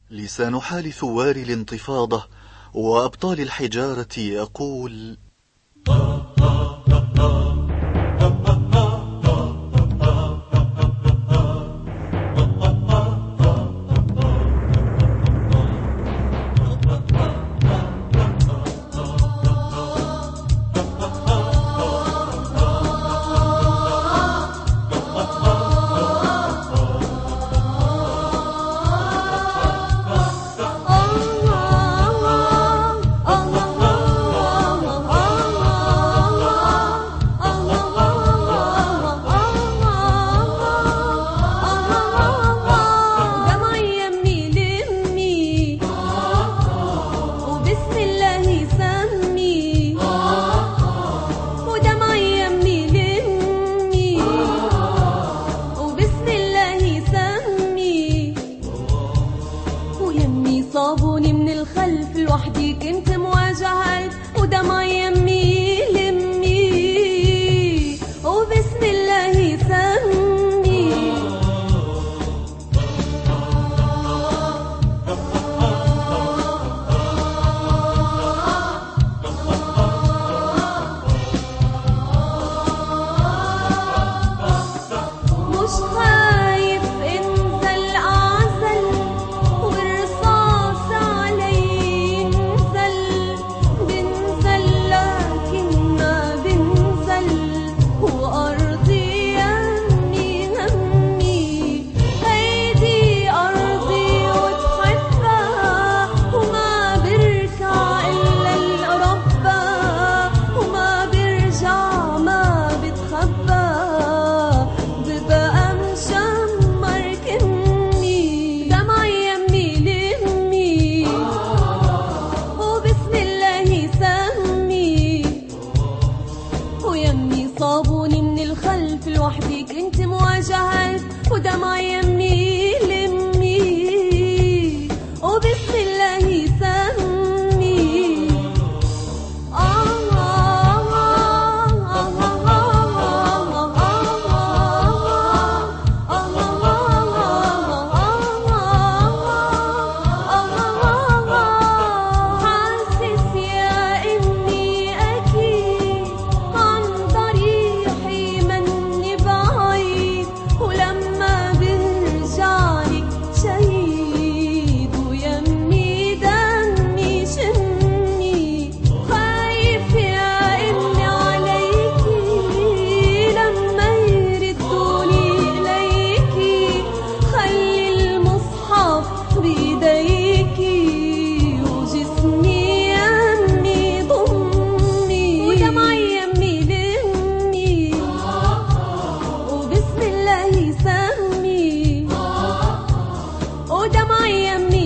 لسان حال ثوار الانتفاضة وأبطال الحجارة يقول: صابوني من الخلف لوحدي كنت مواجهة ودمع يمي لمي وبسم الله سمي مش خايف انزل اعزل والرصاص علي ينزل بنزل لكن ما بنزل وارضي يمي همي هيدي ارضي وتحبها وما بركع الا الربا وما برجع ما بتخبى ببقى مشمر كني دمع يمي لمي وبسم الله سمي ويمي صابوني من الخلف لوحدي كنت مواجهة ودمع يمي لمي وبسم الله سمي حاسس يا إني أكيد عن ضريحي مني بعيد ولما برجعلك شهيد ويمي دمي شمي خايف يا إني عليكي لما يردوني إليكي خلي المصحف بإيديكي وجسمي يمي ضمي ودمع يمي لمي وبسم الله سمي ودمع يمي